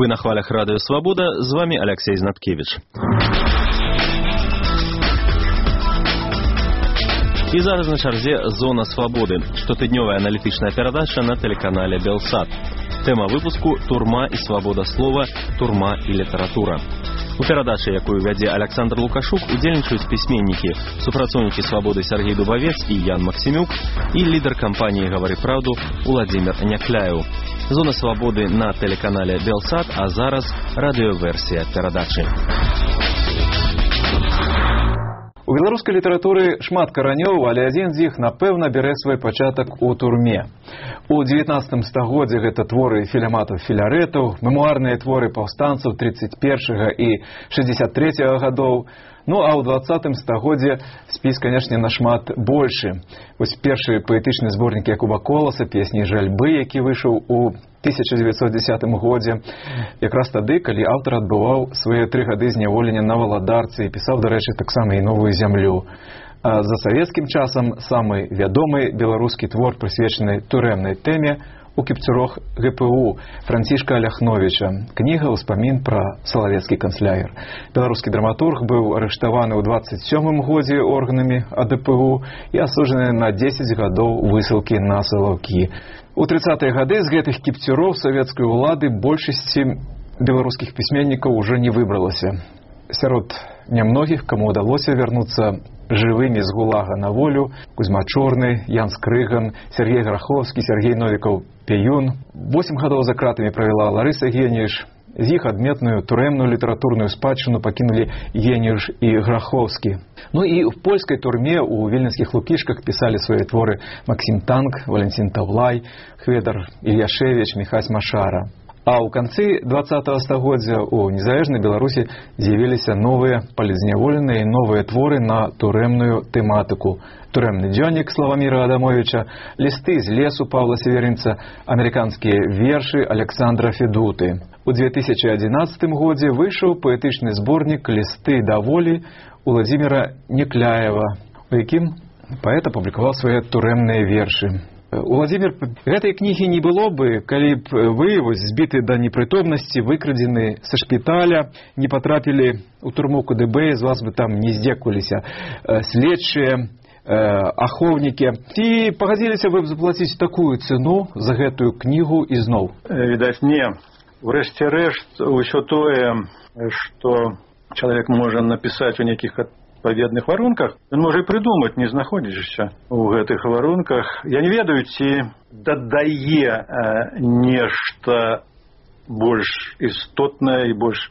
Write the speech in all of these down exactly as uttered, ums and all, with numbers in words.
Вы на хвалях Радио Свобода, з вами Алексей Знаткевич. І зараз на чарзе «Зона свободы», штотыднёвая аналітычная перадача на телеканале Белсат. Тема выпуску «Турма і свобода слова, турма і літаратура». У перадачы, якую вядзе Александр Лукашук, удзельнічаюць пісьменнікі, супрацоўнікі свабоды Сергей Дубавец і Ян Максимюк і лідар кампаніі «Гавары праўду» Уладзімір Някляеў. «Зона свободы» на телеканале Белсат, а зараз радыёверсія перадачы. У беларускай літаратуры шмат каранёў, але адзін з іх, напэўна, бярэ свой пачатак у турме. У дзевятнаццатым стагоддзі гэта творы філяматаў-філярэтаў, мемуарныя творы паўстанцаў тридцать першага і шэсцьдзесят трэцяга гадоў. Ну, а ў двадцатым стагоддзі спіс, канешне, нашмат большы. Вось першы паэтычны зборнік Якуба Коласа, песні «Жальбы», які выйшаў у тысяча дзевяцьсот дзесятым годзе, якраз тады, калі аўтар адбываў свае тры гады зняволення на Валадарцы і пісаў, дарэчы, таксама і «Новую зямлю». А за савецкім часам самы вядомы беларускі твор, прысвечаны турэмнай тэме, у кіпцюрох гэ пэ у Францішка Ляхновіча. Кніга «Успамін пра салавецкі канцляер». Беларускі драматург быў арыштаваны ў двадцать сёмым годзе органамі а дэ пэ у і асуджаны на дзесяць гадоў высылкі на Салаўкі. У трыццатыя гады з гэтых кіпцюроў савецкай улады большасці беларускіх пісьменнікаў ужо не выбралася. Сярод нямногіх, каму ўдалося вярнуцца жывымі з гулага на волю: Кузьма Чорны, Ян Скрыган, Сергей Граховскі, Сергей Новікаў-Пеюн. Восем гадоў за кратамі правяла Ларыса Геніш. З іх адметную турэмную літаратурную спадчыну пакінулі Геніш і Граховскі. Ну і в польскай турме у віленскіх Лукішках пісалі свае творы Максім Танк, Валентин Тавлай, Хведар Ільяшевіч, Міхась Машара. А ў канцы двадцатага стагоддзя у незалежнай Беларусі з'явіліся новыя палізняволеныя і новыя творы на турэмную тэматыку. Турэмны дзённік Славаміра Адамовіча, лісты з лесу Паўла Северынца, амерыканскія вершы Александра Федуты. У две тысячи адзінаццатым годзе выйшаў паэтычны зборнік «Лісты да волі» Уладзіміра Някляева, у якім паэт апублікаваў свае турэмныя вершы. Уладзімір, гэтай кнігі не было бы, калі б вы, вось, збіты да непрытомнасці, выкрадзены са шпіталя, не патрапілі ў турму ка дэ бэ, з вас бы там не здзекваліся следчыя, ахоўнікі. Ці пагадзіліся вы б заплаціць такую цэну за гэтую кнігу ізноў? Відаць, не. Урэшце рэшт, усё тое, што чалавек можа напісаць у нейкіх адпаведных варунках, ён можа і прыдумаць, не знаходзячыся ў гэтых варунках. Я не ведаю, ці дадае э, нешта больш істотнае і больш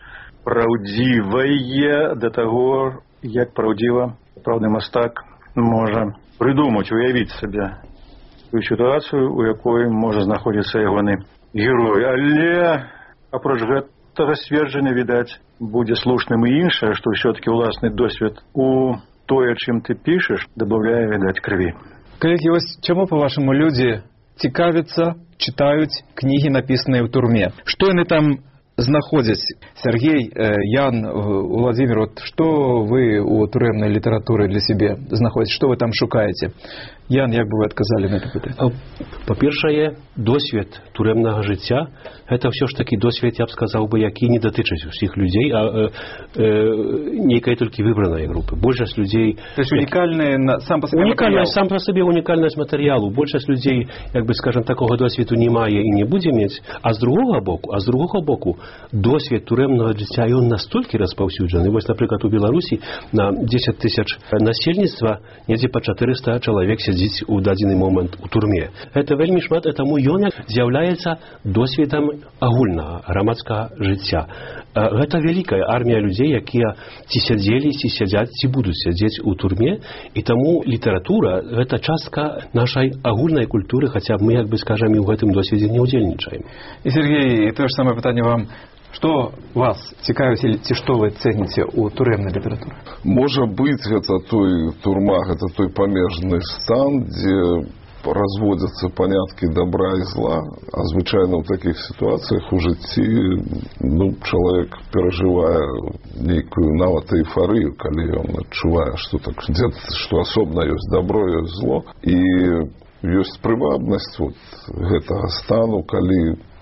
праўдзівае да таго, як праўдзіва праўдны мастак можа прыдумаць, уявіць сабе тую сітуацыю, у якой можа знаходзіцца ягоны герой. Але апроч гэтага сцверджання, відаць, будзе слушным і іншае, што ўсё-такі ўласны досвед у тое, чым ты пішаш, дабаўляе, відаць, крыві. Калегі, вось чаму, па-вашаму, людзі цікавяцца, чытаюць кнігі, напісаныя ў турме? Што яны там знаходзяць? Сергей, Ян, Уладзімір, вот што вы у турэмнай літаратуры для сябе знаходзіце? Што вы там шукаеце? Ян, як бы вы адказалі на гэта пытанне? Па-першае, досвед турэмнага жыцця – гэта ўсё ж такі досвед, я б сказаў бы, які не датычыць усіх людзей, а э, э, нейкай толькі выбранай групы. Большасць людзей... То есть унікальная сам па сабе матэрыял? Сам па сабе унікальнасць матэрыялу. Большасць людзей, як бы, скажам, такога досведу не мае і не будзе мець. А з другога боку, а з другога боку, досвед турэмнага жыцця, ён настолькі распаўсюджаны. Вось, напрыклад, у Беларусі на дзесяць тысяч насельніцтва недзе па чатырыста чалавек сядзіць у дадзены момант у турме. Гэта вельмі шмат, і таму ён з'яўляецца досведам агульнага грамадскага жыцця. Гэта вялікая армія людзей, якія ці сядзелі, ці сядзяць, ці будуць сядзець у турме, і таму літаратура – гэта частка нашай агульнай культуры, хаця мы, як бы скажам, і ў гэтым досведзе не ўдзельнічаем. І, Сергей, і тое ж самае пытанне вам. Што вас цікавіць, ці што вы цэніце ў турэмнай літаратуры? Можа быць, гэта той турма, гэта той памежны стан, дзе разводятся понятки добра и зла, а звычайно в таких ситуациях у жыцці, ну, человек, переживая некую нават эйфорию, калі он адчувае, что так, где-то, что особенно есть добро, есть зло, и есть прывабнасць вот гэтага стану, калі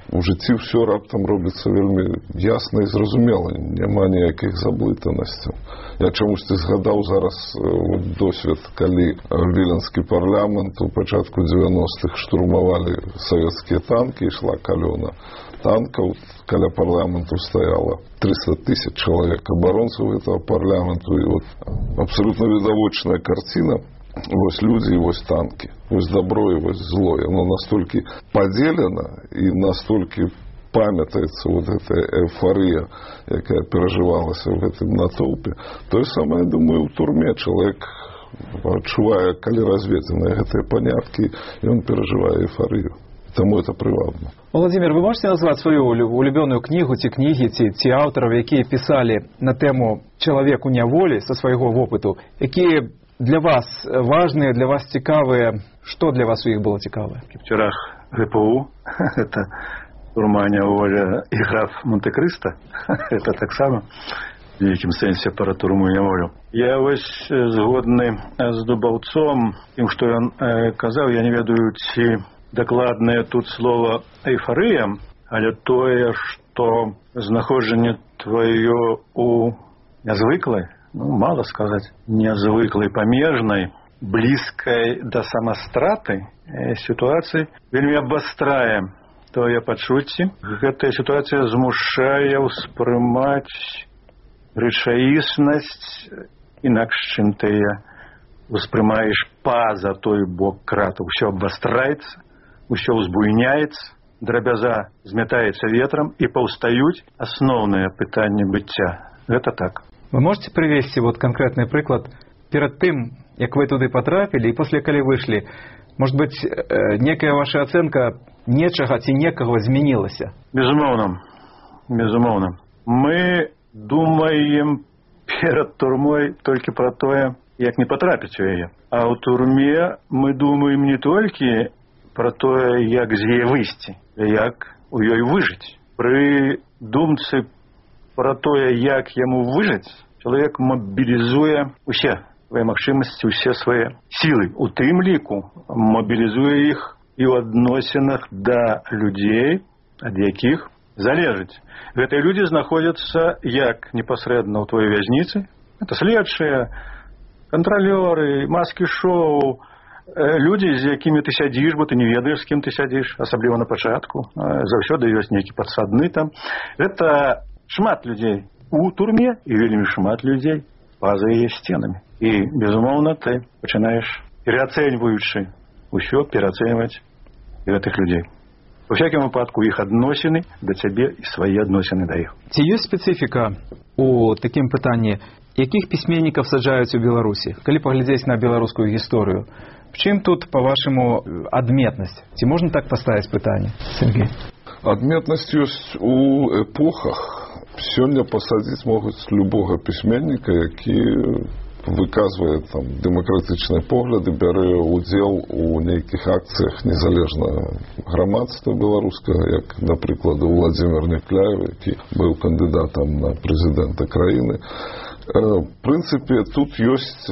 у жыцці ўсё раптам робіцца вельмі ясна і зразумела, няма ніякіх заблытанасцяў. Я чамусьці згадаў зараз вот, досвед, калі віленскі парламент у пачатку дзевяностых штурмавалі савецкія танкі, ішла калёна танкаў, каля парламенту стаяла триста тысяч чалавек абаронцаў этого парламенту, і вот абсолютно відавочная карціна. Вось людзі і вось танкі, вось добро і вось зло. Оно настолькі падзелена і настолькі памятаецца вот эта эйфория, якая перажывалася в гэтым натоўпе. Тое самае, думаю, у турме чалавек адчувае, калі разведзеныя гэтыя паняткі, і ён перажывае эйфорию. Таму это прывабна. Владимир, вы можете назваць сваю улюбёную кнігу ці кнігі, ці, ці аўтараў, якія пісалі на тэму чалавек у няволі са свайго вопыту, якія для вас важные, для вас цікавые? Что для вас у них было цікавое? Вчера ГПУ, это турма няволя и граф Монте-Кристо, это так само в неким сенсе про турму няволю. Я вось згодны з Дубаўцом, тем, что он э, казаў, я не ведаю, ці дакладнае тут слово эйфория, але тое, что знаходжанне твоё у нязвыклай, ну, мало сказать, нязвыклай, памежнай, блізкай да самастраты э, сітуацыі, вельмі абастрае тое пачуцці. Гэтая сітуацыя змушае ўспрымаць рэчаіснасць інакш, чым ты ўспрымаеш па-за той бок крату. Усё абвастраецца, усё ўзбуйняецца, драбяза змятаецца ветрам, і паўстаюць асноўныя пытанні быцця. Гэта так. Вы можете привести вот конкретный приклад перед тем, как вы туда потрапили, и после, когда вышли, может быть, некая ваша оценка нечага ці некого изменилась? Безумовно. Безумовно. Мы думаем перед турмой только про то, как не потрапить у ее. А у турме мы думаем не только про то, как з яе выйсці, как у ёй выжить. При думцы про тое, як яму выжыць, чалавек мабілізуе усе свае магчымасці, усе свае сілы. У тым ліку мабілізуе іх і ў адносінах да людзей, ад якіх залежыць. Гэтыя людзі знаходзяцца як непасрэдна ў твоёй вязніцы. Это следчыя, кантралёры, маскі-шоу, людзі, з якімі ты сядзіш, бо ты не ведаеш, з кім ты сядзіш, асабліва на пачатку. Заўсёды ёсць нейкі падсадны там. Гэта шмат людзей у турме і вельмі шмат людзей па-за яе сценамі. І, безумоўна, ты пачынаеш, пераацэньваючы ўсё, пераацэньваць гэтых людзей. Во всякім выпадку іх адносіны да цябе і свае адносіны да іх. Ці ёсць спецыфіка у такім пытанні, якіх пісьменнікаў саджаюць у Беларусі? Калі паглядзець на беларускую гісторыю, в чым тут, па-вашаму, адметнасць? Ці можна так паставіць пытанне, Сергей? Адметнасць ёсць у эпохах. Сёння пасадзіць могуць любога пісьменніка, які выказвае там дэмакратычныя погляды, бярэ ўдзел у нейкіх акцыях незалежна грамадства беларускага, як, напрыклад, Владзімір Някляев, які быў кандыдатам на прэзідэнта краіны. В прынцыпе, тут ёсць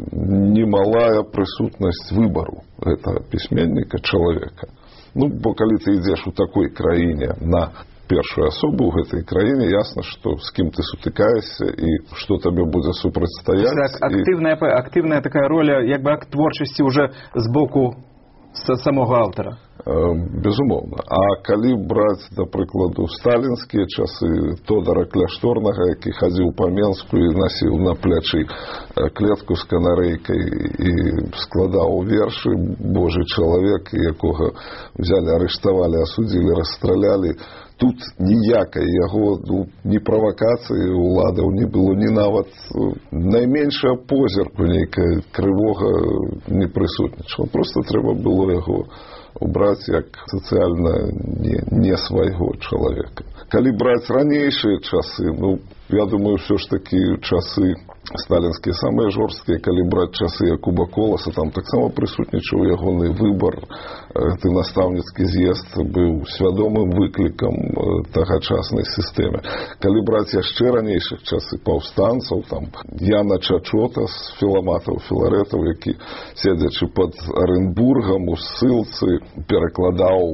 немалая прысутнасць выбару гэтага пісьменніка, чалавека. Ну, бо калі ты ідзеш у такой краіне на першую асобу ў гэтай краіне, ясна, што з кім ты сутыкаешся і што табе будзе супрацьстаяць. Так, актыўная, і... актыўная такая роля, як бы акт творчасці ўжо з боку самога аўтара. Безумоўна. А калі браць, да прыкладу, сталінскія часы Тодара Кляшторнага, які хадзіў па Менску і насіў на плячы клетку з канарэйкай і складаў вершы, Божы чалавек, якога взялі, арыштавалі, асудзілі, расстралялі, тут ніякай яго, ну, ні правакацыі ўладаў не было, ні нават найменшая позірку нейкая крывога не прысутнічала. Просто трэба было яго убраць як сацыяльна не, не свайго чалавека. Калі браць ранейшыя часы, ну, я думаю, все ж таки часы сталінскія самыя жорсткія, калі браць часы Якуба Коласа, там таксама прысутнічаў ягоны выбар. Гэты настаўніцкі з'езд быў свядомым выклікам тагачаснай сістэмы. Калі браць яшчэ ранейшых часы паўстанцаў, там Яна Чачота з філаматаў, філарэтаў, які, седзячы пад Арэнбургам у ссылцы, перакладаў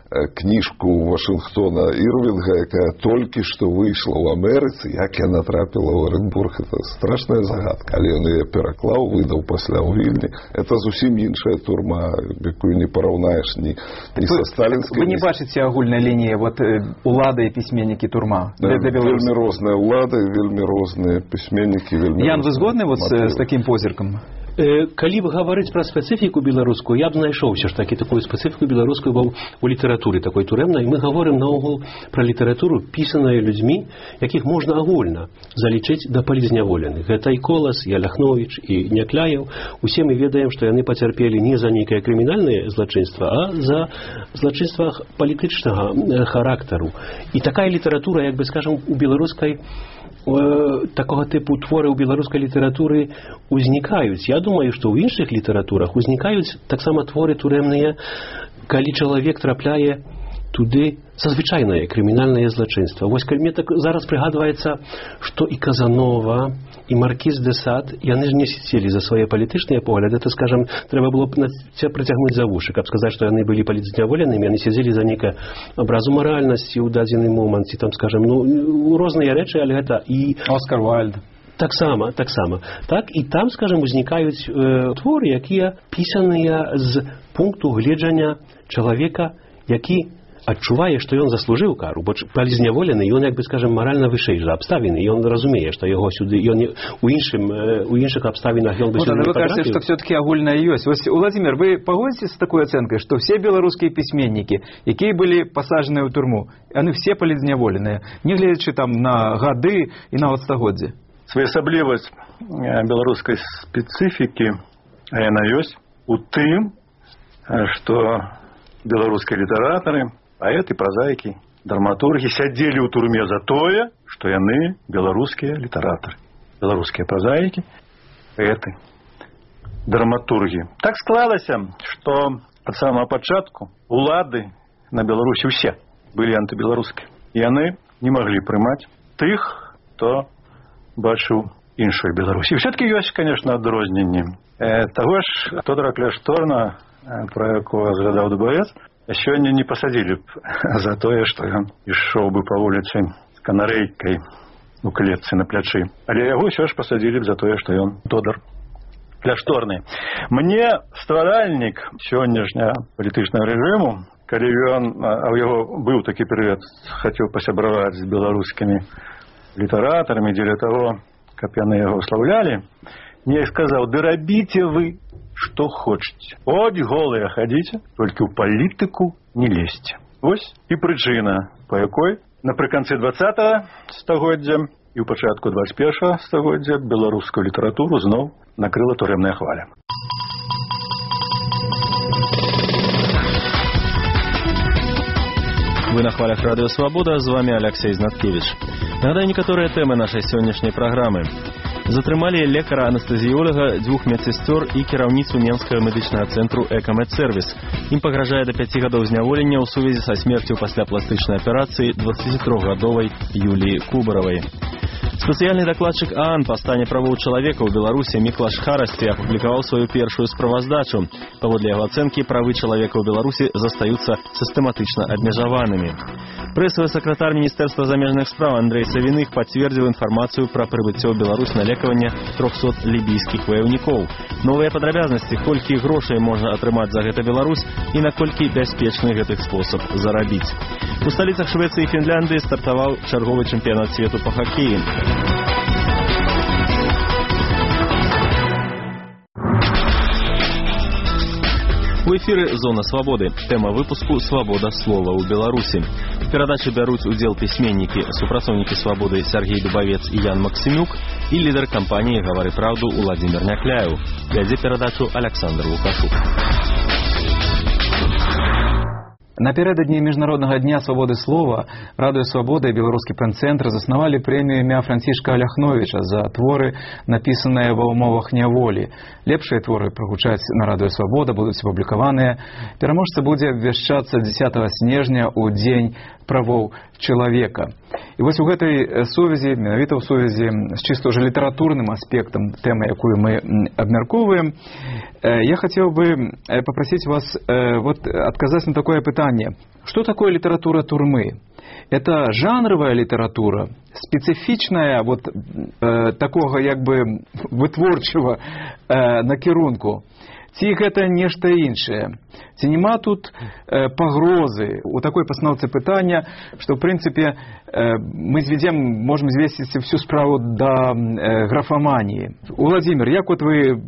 кніжку Вашингтона Ірвінга, якая толькі што выйшла ў Амерыцы, як яна трапіла ў Оренбург. Это страшная загадка, але ён яе пераклаў, выдаў пасля ў Вільні. Это зусім іншая турма, якую не параўнаеш ні, ні са сталінскай. Вы не бачыце агульнай лініі вот улада і пісьменнікі турма? Да, вельмі розныя улады, вельмі розныя пісьменнікі, вельмі Ян, вы згодны вот з такім позіркам? Калі б гаварыць пра спецыфіку беларускую, я б знайшоў ўсё ж такі такую спецыфіку беларускую у літаратуры такой турэмнай. Мы гаворым наогул пра літаратуру, пісаную людзьмі, якіх можна агульна залічыць да палізняволеных. Гэта і Колас, і Аляхновіч, і Някляеў. Усе мы ведаем, што яны пацярпелі не за нейкае крымінальнае злачынства, а за злачынства палітычнага характару. І такая літаратура, як бы скажам, у беларускай такого типу творы ў беларускай літаратуры узнікаюць. Я думаю, што ў іншых літаратурах узнікаюць таксама творы турэмныя, калі чалавек трапляе туды за звычайнае крымінальнае злачынства. Вось калі мне так зараз прыгадваецца, што і Казанова, і Маркіз де Сад, яны ж не сидзелі за свае палітычныя погляды. Это, скажам, трэба было б прыцягнуць за вушы, каб сказаць, што яны былі палітзняволенымі, яны сидзелі за нейкае абразу маральнасці ў дадзены момант, ці там, скажам, ну, розныя рэчы, але гэта і... Оскар Вальд. Таксама, таксама. Так, і там, скажам, узнікаюць э, творы, якія пісаныя з пункту гледжання чалавека, які адчувае, што ён заслужыў кару, бо палізняволены, ён, як бы, скажем, маральна вышэй за абставіны, і ён разумее, што яго сюды, ён у іншым, у іншых абставінах ён бы вот, сюды не вы кажаце, што все-таки агульна ёсць. Вось, Владимир, вы пагодзіцеся з такой ацэнкай, што все беларускія пісьменнікі, якія былі пасажаныя ў турму, яны все палізняволеныя, не гледзячы там на гады і нават стагоддзі? Своеасаблівасць беларускай спецыфікі, а яна ёсць у тым, што беларускія літаратары, паэты, празаікі, драматургі сядзелі ў турме за тое, што яны беларускія літаратары. Беларускія празаікі, паэты, драматургі. Так склалася, што ад самага пачатку улады на Беларусі ўсе былі антыбеларускія. Яны не маглі прымаць тых, хто бачыў іншую Беларусі. І все-таки ёсць, конечно, адрозненні. Э, таго ж Тодора Кляшторна, пра якога згадаў ДБС, сёння не пасадзілі б за тое, што ён ішоў бы па вуліцы з канарэйкай у клетцы на плячы. Але яго ўсё ж пасадзілі б за тое, што ён Тодар Кляшторны. Мне стваральнік сённяшняга палітычнага рэжыму, калі ён, а ў яго быў такі перыяд, хацеў пасябраваць з беларускімі літаратарамі дзеля таго, каб яны яго слаўлялі, мне сказаў: ды рабіце вы што хочаце. Хоць голыя хадзіце, толькі ў палітыку не лезьце. Вось і прычына, па якой напрыканцы дваццатага стагоддзя і ў пачатку дваццаць першага стагоддзя беларускую літаратуру зноў накрыла турэмная хваля. Вы на хвалях Радио Свобода, з вами Алексей Знаткевич. Нагадаю некаторыя тэмы нашай сённяшняй праграмы. Затрымалі лекара-анестэзіолага, двух медсестёр і кіраўніцу Менскага медычнага цэнтру «Экамедсервіс». Ім пагражае да пяці гадоў зняволення ў сувязі са смерцю пасля пластычнай аперацыі дваццацітрохгадовай Юліі Кубаравай. Спецыяльны дакладчык ААН па стане правоў чалавека ў Беларусі Міклаш Харасці апублікаваў сваю першую справаздачу. Паводле яго ацэнкі, правы чалавека ў Беларусі застаюцца сістэматычна абмежаванымі. Прэсавы сакратар Міністэрства замежных спраў Андрэй Савіных пацвердзіў інфармацыю пра прыбыццё ў Беларусь на лекаванне трохсот лібійскіх ваяўнікоў. Новыя падрабязнасці, колькі грошай можна атрымаць за гэта Беларусь і наколькі бяспечны гэты спосаб зарабіць. У сталіцах Швецыі і Фінляндыі стартаваў чарговы чэмпіянат свету па хакеі. У эфіры «Зона свабоды». Тэма выпуску «Свабода слова ў Беларусі». У перадачы бяруць удзел пісьменнікі, супрацоўнікі «Свабоды» Сергей Дубавец і Ян Максимюк і лідар кампаніі «Гавары праўду» Уладзімір Някляеў. Вядзе перадачу Александр Лукашук. Напярэдадні Міжнароднага дня свабоды слова Радыё Свабода і Беларускі пэн-цэнтр заснавалі прэмію імя Францішка Аляхновіча за творы, напісаныя ва ўмовах няволі. Лепшыя творы прагучаць на Радыё Свабода, будуць апублікаваныя. Пераможца будзе абвяшчацца дзесятага снежня ў дзень правоў чалавека. І вось у гэтай сувязі, менавіта ў сувязі з чыста ўжо літаратурным аспектам тэмы, якую мы абмяркоўваем, я хацеў бы попросить вас вот адказаць на такое пытанне. пытанне, что такое литература турмы? Это жанровая литература, специфичная вот э, такого як бы вытворчего э, накірунку. Ці гэта нешта іншае. Ці нема тут э, пагрозы у такой пастаноўцы пытання, што в прынцыпе э, мы зведзем, можем звесціць всю справу да э, графаманіі. Владимир, як вот вы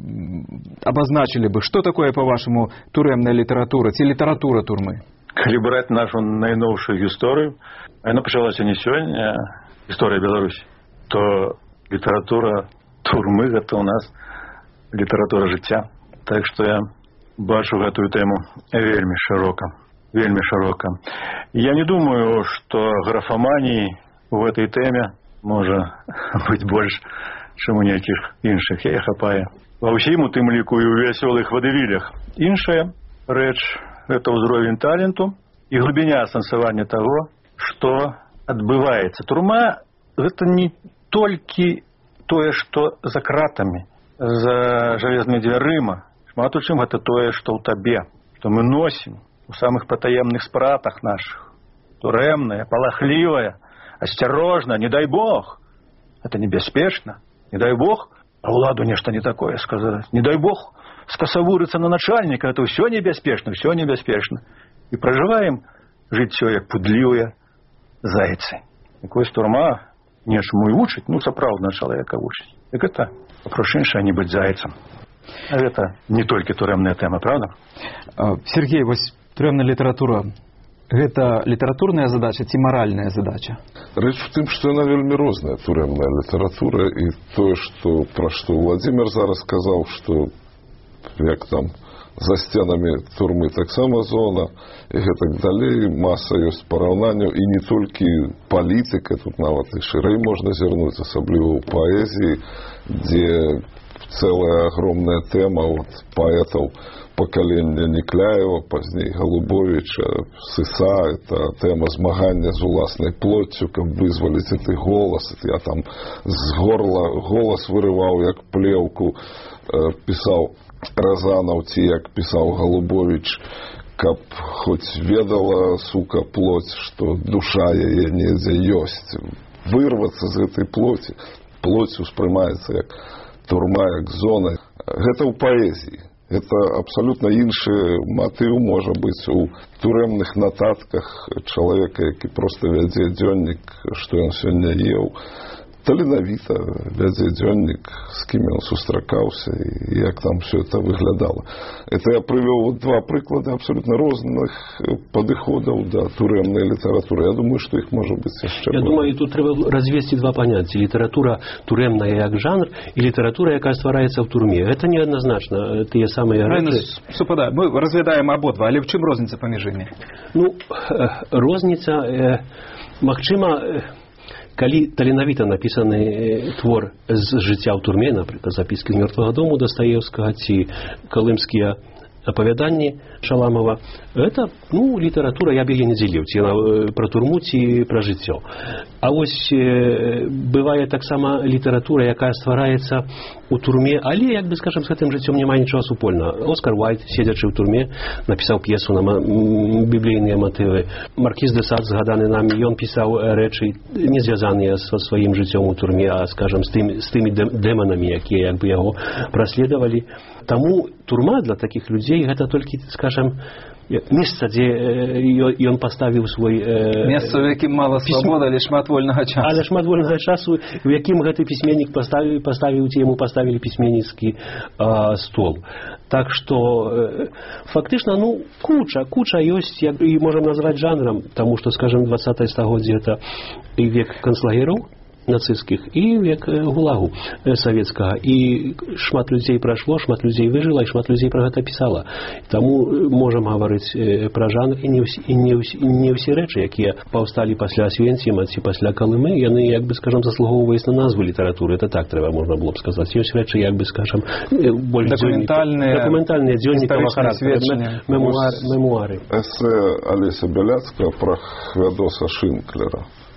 обозначили бы, что такое, по-вашему, турэмная литература, ці литература турмы? Калі браць нашу найноўшую гісторыю, яна пачалася не сёння, гісторыя Беларусі, то літаратура турмы гэта ў нас літаратура жыцця. Так што я бачу гэтую тэму вельмі шырока, вельмі шырока. Я не думаю, што графаманіі у гэтай тэме можа быць больш, чым у нейкіх іншых. Я хапае ва ўсім у тым ліку і ў вясёлых вадывілях. Іншая рэч гэта ўзровень таленту і глыбіня асэнсавання таго, што адбываецца. Турма гэта не толькі тое, што за кратамі, за жалезнымі дзвярыма. Шмат у чым гэта тое, што ў табе, што мы носім у самых патаемных спратах нашых. Турэмная, палахлівая, асцярожна, не дай Бог. Это небяспечна. Не дай Бог, а ўладу нешта не такое сказаць. Не дай Бог скасавурыцца на начальніка, это ўсё небяспечна, ўсё небяспечна. І пражываем жыццё як пудлівыя зайцы. І вось турма нечаму і вучыць, ну сапраўдна чалавека вучыць. Як гэта апроч іншае не быць зайцам. А гэта не толькі турэмная тэма, правда? Сергей, вось турэмная літаратура гэта літаратурная задача ці маральная задача? Рэч у тым, што яна вельмі розная, турэмная літаратура, і тое, што, пра што Владимир зараз сказаў, што як там за сценамі турмы таксама зона і гэтак далей, маса ёсць параўнанняў, і не толькі палітыка, тут нават і шырэй можна зірнуць, асабліва ў паэзіі, дзе целая огромная тема вот паэтаў пакалення Некляева, пазней Голубовича, Сыса, это тема змагання з уласнай плоццю, каб вызваліць гэты голас. Я там з горла голас вырываў, як плеўку, пісаў Разанаў, ці як пісаў Голубович, каб хоць ведала, сука, плоть, што душа яе недзе ёсць. Вырвацца з гэтай плоці. Плоць успрымаецца як турма, як зона. Гэта ў паэзіі. Гэта абсалютна іншы матыў можа быць у турэмных нататках чалавека, які проста вядзе дзённік, што ён сёння еў. Таленавіта вядзе дзённік, з кім ён сустракаўся і як там все это выглядала. Это я прывёў два прыклады абсолютно розных падыходаў да турэмнай літаратуры. Я думаю, што іх можа быць яшчэ. Я думаю, тут трэба развесці два паняцці: літаратура турэмная як жанр і літаратура, якая ствараецца ў турме. Гэта неадназначна тыя самыя рэчы. Супадае. Мы разглядаем абодва, але в чым розніца паміж імі? Ну, розніца, э, магчыма, калі таленавіта напісаны твор з жыцця ў турме, напрыклад, запіскі з мёртвага дому Дастаеўскага ці калымскія апавяданні Шаламова, это, ну, літаратура, я б яе не дзеліў, ці пра турму, ці пра жыццё. А вось э, бывае таксама літаратура, якая ствараецца у турме, але, як бы, скажам, з гэтым жыццём няма нічога супольнага. Оскар Уайльд, седзячы ў турме, напісаў п'есу на біблейныя матывы. Маркіз де Сад, згаданы нами, ён пісаў рэчы, не звязаныя са сваім жыццём у турме, а, скажам, з тымі, з тымі дэманамі, якія, як бы, яго праследавалі. Таму турма для такіх людзей гэта толькі, скажам, месца, дзе ён паставіў свой... Месца, у якім мала свабоды, але шмат вольнага часу. Але шмат вольнага часу, у якім гэты пісьменнік паставіў, паставіў, ці яму паставілі пісьменніцкі а, стол. Так што, фактычна, ну, куча, куча ёсць, як і можам назваць жанрам, таму што, скажам, двадцатае стагоддзе гэта і век канцлагераў нацысцкіх і век гулагу савецкага. І шмат людзей прайшло, шмат людзей выжыла, і шмат людзей пра гэта пісала. Таму можам гаварыць пра жанр, і не ўсе, і не ўсе, не ўсе рэчы, якія паўсталі пасля Асвенціма ці пасля Калымы, яны, як бы, скажам, заслугоўваюць на назву літаратуры. Это так трэба можна было б сказаць. Ёсць рэчы, як бы, скажам, больш дакументальныя, дакументальныя дзённікавага характару, мемуары. Эсэ Алеся Бяляцкая пра Хвядоса Шынклера.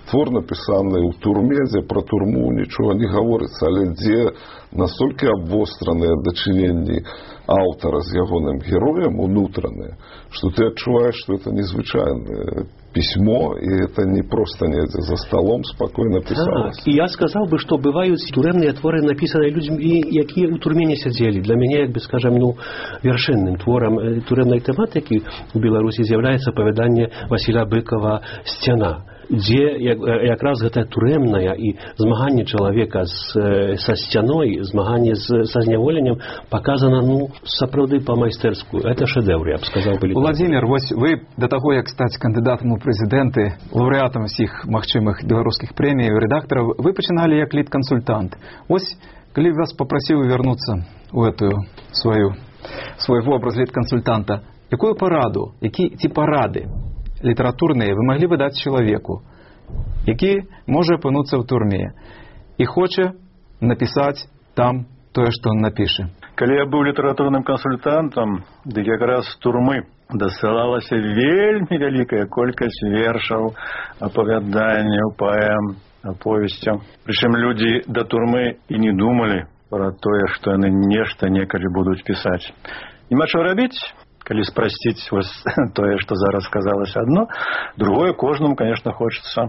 твор, напісаны ў турме, дзе пра турму нічога не гаворыцца, але дзе настолькі абвостраныя дачыненні аўтара з ягоным героем унутраныя, што ты адчуваеш, што это незвычайнае письмо, и это не просто недзе за столом спокойно писалось. Так, и я сказал бы, что бывают турэмныя творы, написанные людьми, якія ў турме не сядзелі. Для мяне, як бы скажем, ну, вершынным твором турэмнай тэматыкі у Беларусі з'яўляецца апавяданне Васіля Быкова «Сцяна», дзе як, якраз гэта турэмная і змаганне чалавека з, са сцяной, змаганне з, са зняволеннем показано, ну, сапраўды па-майстэрску. Это шэдэўр, я б сказаў бы. Владимир, вось вы да таго, як стаць кандыдатам у прэзідэнты, лаўрэатам усіх магчымых беларускіх прэмій, рэдактараў, вы пачыналі як лід-кансультант. Вось, калі вас папрасіў вярнуцца ў эту сваю, свой вобраз лід-кансультанта, якую параду, які ці парады літаратурныя вы маглі бы даць чалавеку, які можа апынуцца ў турме і хоча напісаць там тое, што он напіша? Калі я быў літаратурным кансультантам, дык якраз з турмы дасылалася вельмі вялікая колькасць вершаў, апавяданняў, паэм, аповесцяў. Прычым людзі да турмы і не думалі пра тое, што яны нешта некалі будуць пісаць. Няма чаго рабіць, калі спрасціць вось тое, што зараз сказалася адно. Другое, кожнаму, конечно, хочется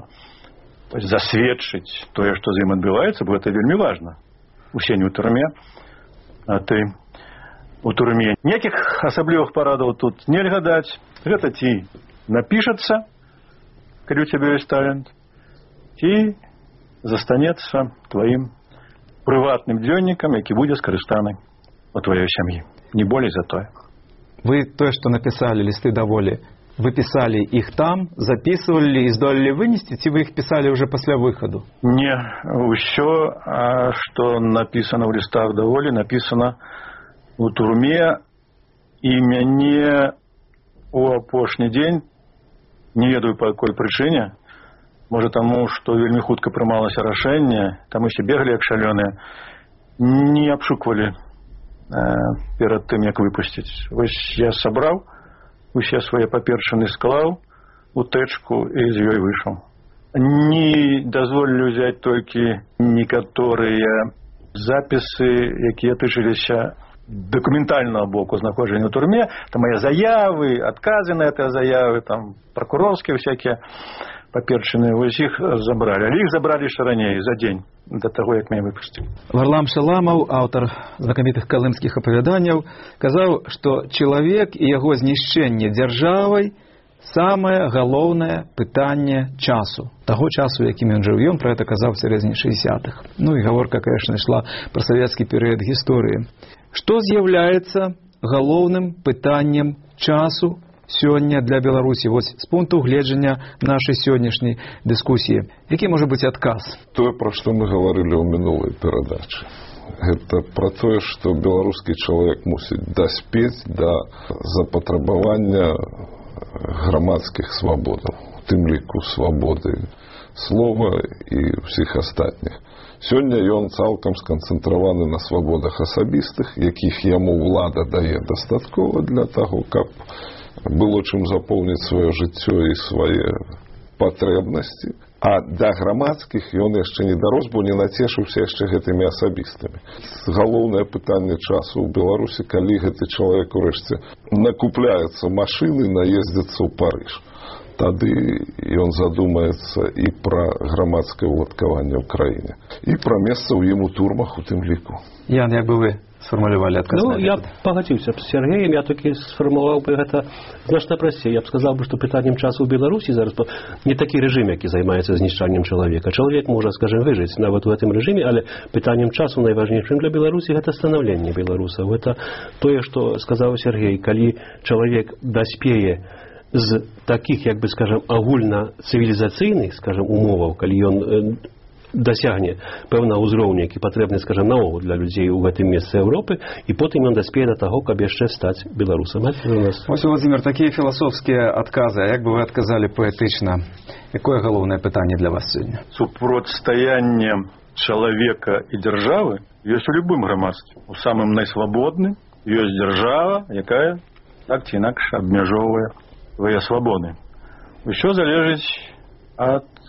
засведчыць тое, што з ім адбываецца, бо гэта вельмі важна. Усе не ў турме, а ты у турме. Ніякіх асаблівых парадаў тут нельга даць. Гэта ці напішацца, калі у цябе ёсць талент, ці застанецца тваім прыватным дзённікам, які будзе скарыстаны у тваёй сям'і. Не болей за тое. Вы тое, што напісалі лісты да волі, вы пісалі іх там, записывалі і здолелі вынесці, ці вы іх пісалі ўжо пасля выхаду? Не, ўсё, што напісана ў лістах да волі, напісана ў турме, і мяне ў апошні дзень, не ведаю па якой прычыне, можа таму, што вельмі хутка прымалася рашэнне, там усе бегалі як шалёныя, не абшуквалі перад тым, як выпусціць. Вось я сабраў усе свае паперчыны, склаў у тэчку і з ёй выйшаў. Не дазволілі ўзяць толькі некаторыя запісы, якія тычыліся дакументальнага боку знаходжання ў турме. Там мае заявы, адказы на гэтыя заявы, там пракурорскія всякія паперчыны, вось іх забралі. Але іх забралі яшчэ раней, за дзень да таго, як мяне выпусцілі. Варлам Шаламаў, аўтар знакамітых калымскіх апавяданняў, казаў, што чалавек і яго знішчэнне дзяржавай самае галоўнае пытанне часу. Таго часу, якім ён жыў. Ён пра гэта казаў у сярэдзіне шэсцідзятых. Ну і гаворка, конечно, ішла пра савецкі перыяд гісторыі. Што з'яўляецца галоўным пытаннем часу сёння для Беларусі, вось з пункту гледжання нашай сённяшняй дыскусіі? Які можа быць адказ? Тое, пра што мы гаварылі ў мінулай перадачы. Гэта пра тое, што беларускі чалавек мусіць даспець да запатрабавання грамадскіх свабодаў, у тым ліку свабоды слова і ўсіх астатніх. Сёння ён цалкам сканцэнтраваны на свабодах асабістых, якіх яму ўлада дае дастаткова для таго, каб было чым запоўніць сваё жыццё і свае патрэбнасці, а для грамадскіх ён яшчэ не дарос, бо не нацешыўся яшчэ гэтымі асабістымі. Галоўнае пытанне часу ў Беларусі, калі гэты чалавек урэшце накупляецца машыны, наездзіцца ў Парыж. Тады ён задумаецца і пра грамадскае ўладкаванне ў краіне, і пра месца ў ім у турмах у тым ліку. Ян, як бы вы сфармулявалі адказ? Ну, я пагадзіўся з Сергеем, я такі сфармуляваў бы гэта значна прасцей. Я б сказаў бы, што пытаннем часу ў Беларусі зараз не такі рэжым, які займаецца знішчаннем чалавека. Чалавек можа, скажем, выжыць нават у гэтым рэжыме, але пытаннем часу найважнейшым для Беларусі гэта станаўленне беларусаў. Гэта тое, што сказаў Сергей, калі чалавек даспее з такіх, як бы, скажем, агульна-цывілізацыйных, скажем, умоваў, калі ён дасягне пэўнага ўзроўню, які патрэбны, скажем, наогул для людзей у гэтым месцы Еўропы, і потым ён даспее да таго, каб яшчэ стаць беларусам. Ось, Владимир, такія філасофскія адказы. А як бы вы адказалі паэтычна? Якое галоўнае пытанне для вас сёння? Супроцьстаянне чалавека і дзяржавы ёсць у любым грамадстве. У самым найсвабодным ёсць дзяржава, якая так ці інакш абмяжоўвае свае свабоды. Усё залежыць ад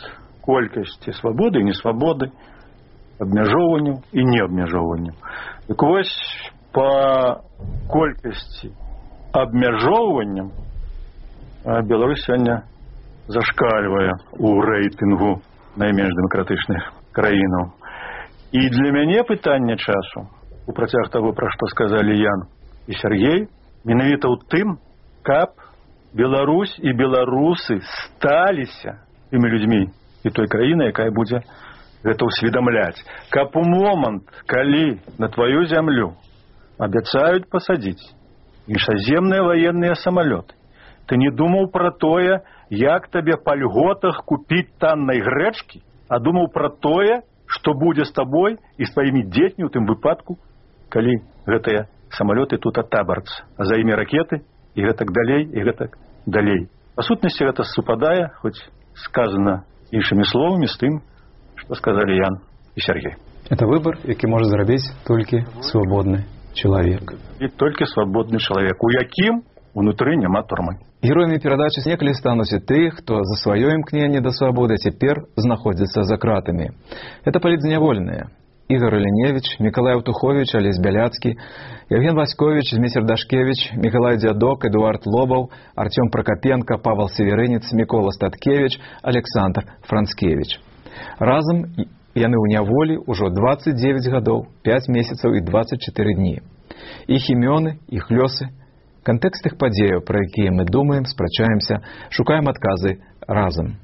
колькасці свабоды і несвабоды, абмяжоўванню і неабмяжоўванню. Так вось па колькасці абмяжоўванням Беларусь сёння зашкальвае ў рэйтынгу найменш дэмакратычных краінаў. І для мяне пытанне часу, у працяг таго, пра што сказалі Ян і Сергей, менавіта ў тым, каб Беларусь і беларусы сталіся тымі людзьмі і той краінай, якая будзе гэта ўсведамляць. Каб у момант, калі на тваю зямлю абяцаюць пасадзіць іншаземныя ваенныя самалёты, ты не думаў пра тое, як табе па льготах купіць таннай грэчкі, а думаў пра тое, што будзе з табой і з тваімі дзецьмі ў тым выпадку, калі гэтыя самалёты тут атабарцца, а за імі ракеты і гэтак далей, і гэтак далей. Па сутнасці гэта супадае, хоць сказана іншымі словамі з тым, што сказалі Ян і Сергей. Это выбор, які можа зрабіць толькі свабодны чалавек. І толькі свабодны чалавек, у якім унутры няма турмы. Героямі перадачы некалі стануць і тых, хто за сваё імкненне да свабоды цяпер знаходзіцца за кратамі. Это палітзняволеныя. Ігор Іліневіч, Мікалай Аўтуховіч, Алесь Бяляцкі, Евген Васьковіч, Зміцер Дашкевіч, Мікалай Дзядок, Эдуард Лобаў, Артём Пракапенко, Павел Северынец, Мікола Статкевіч, Александр Францкевіч. Разам яны ў няволі ўжо дваццаць дзевяць гадоў, пяць месяцаў і дваццаць чатыры дні. Іх імёны, іх лёсы, кантэкст іх падзеяў, пра якія мы думаем, спрачаемся, шукаем адказы разам.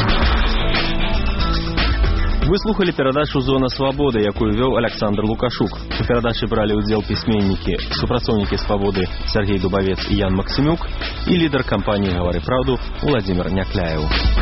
Вы слухали перадачу «Зона свабоды», якую вёў Александр Лукашук. У перадачы бралі ўдзел пісьменнікі, супрацоўнікі свабоды Сергей Дубавец і Ян Максімюк і лідар кампаніі «Гавары праўду» Владзімир Някляеў.